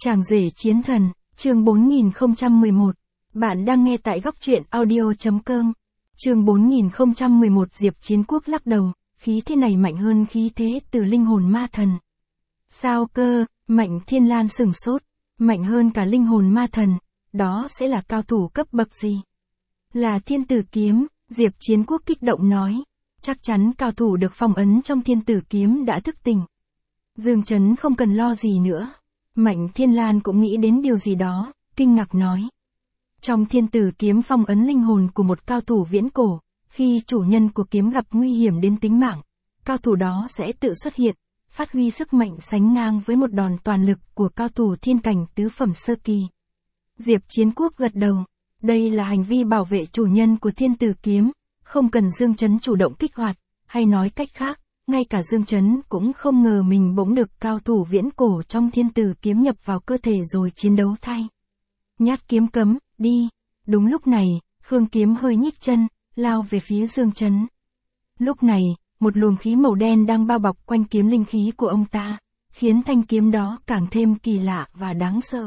Chàng rể chiến thần, chương 4011. Bạn đang nghe tại góc truyện audio.com. Chương 4011 Diệp Chiến Quốc lắc đầu, khí thế này mạnh hơn khí thế từ linh hồn ma thần. Sao cơ? Mạnh Thiên Lan sửng sốt, mạnh hơn cả linh hồn ma thần, đó sẽ là cao thủ cấp bậc gì? Là Thiên Tử Kiếm, Diệp Chiến Quốc kích động nói, chắc chắn cao thủ được phong ấn trong Thiên Tử Kiếm đã thức tỉnh. Dương Chấn không cần lo gì nữa. Mạnh Thiên Lan cũng nghĩ đến điều gì đó, kinh ngạc nói. Trong Thiên Tử Kiếm phong ấn linh hồn của một cao thủ viễn cổ, khi chủ nhân của kiếm gặp nguy hiểm đến tính mạng, cao thủ đó sẽ tự xuất hiện, phát huy sức mạnh sánh ngang với một đòn toàn lực của cao thủ thiên cảnh tứ phẩm sơ kỳ. Diệp Chiến Quốc gật đầu, đây là hành vi bảo vệ chủ nhân của Thiên Tử Kiếm, không cần Dương Chấn chủ động kích hoạt, hay nói cách khác, ngay cả Dương Chấn cũng không ngờ mình bỗng được cao thủ viễn cổ trong Thiên Tử Kiếm nhập vào cơ thể rồi chiến đấu thay. Nhát kiếm cấm, đi. Đúng lúc này, Khương Kiếm hơi nhích chân, lao về phía Dương Chấn. Lúc này, một luồng khí màu đen đang bao bọc quanh kiếm linh khí của ông ta, khiến thanh kiếm đó càng thêm kỳ lạ và đáng sợ.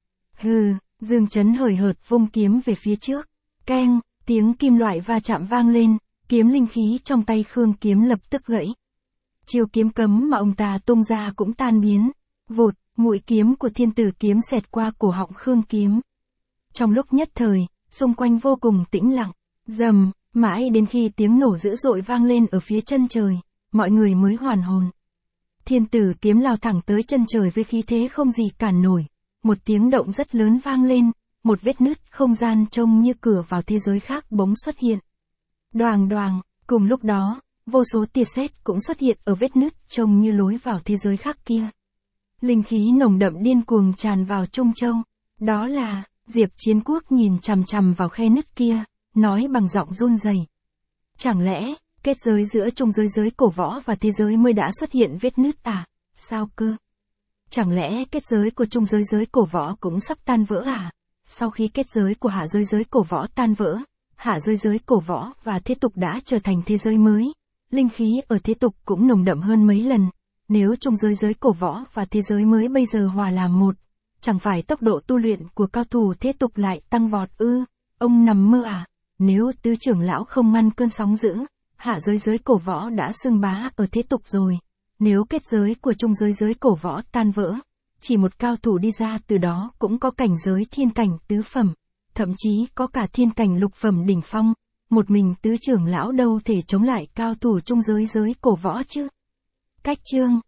Hừ, Dương Chấn hời hợt vung kiếm về phía trước. Keng, tiếng kim loại va chạm vang lên, kiếm linh khí trong tay Khương Kiếm lập tức gãy. Chiêu kiếm cấm mà ông ta tung ra cũng tan biến. Vụt, mũi kiếm của Thiên Tử Kiếm xẹt qua cổ họng Khương Kiếm. Trong lúc nhất thời, xung quanh vô cùng tĩnh lặng. Rầm, mãi đến khi tiếng nổ dữ dội vang lên ở phía chân trời, mọi người mới hoàn hồn. Thiên Tử Kiếm lao thẳng tới chân trời với khí thế không gì cản nổi. Một tiếng động rất lớn vang lên, một vết nứt không gian trông như cửa vào thế giới khác bỗng xuất hiện. Đoàng đoàng, cùng lúc đó, vô số tia sét cũng xuất hiện ở vết nứt trông như lối vào thế giới khác kia. Linh khí nồng đậm điên cuồng tràn vào Trung Châu. Đó là, Diệp Chiến Quốc nhìn chằm chằm vào khe nứt kia, nói bằng giọng run rẩy. Chẳng lẽ, kết giới giữa Trung giới cổ võ và thế giới mới đã xuất hiện vết nứt à? Sao cơ? Chẳng lẽ kết giới của Trung giới cổ võ cũng sắp tan vỡ à? Sau khi kết giới của Hạ giới cổ võ tan vỡ, Hạ giới cổ võ và thế tục đã trở thành thế giới mới. Linh khí ở thế tục cũng nồng đậm hơn mấy lần. Nếu Trung giới cổ võ và thế giới mới bây giờ hòa làm một, chẳng phải tốc độ tu luyện của cao thủ thế tục lại tăng vọt ư? Ông nằm mơ à? Nếu tứ trưởng lão không ngăn cơn sóng dữ, Hạ giới cổ võ đã xưng bá ở thế tục rồi. Nếu kết giới của Trung giới cổ võ tan vỡ, chỉ một cao thủ đi ra từ đó cũng có cảnh giới thiên cảnh tứ phẩm, thậm chí có cả thiên cảnh lục phẩm đỉnh phong. Một mình tứ trưởng lão đâu thể chống lại cao thủ Trung giới cổ võ chứ? Cách chương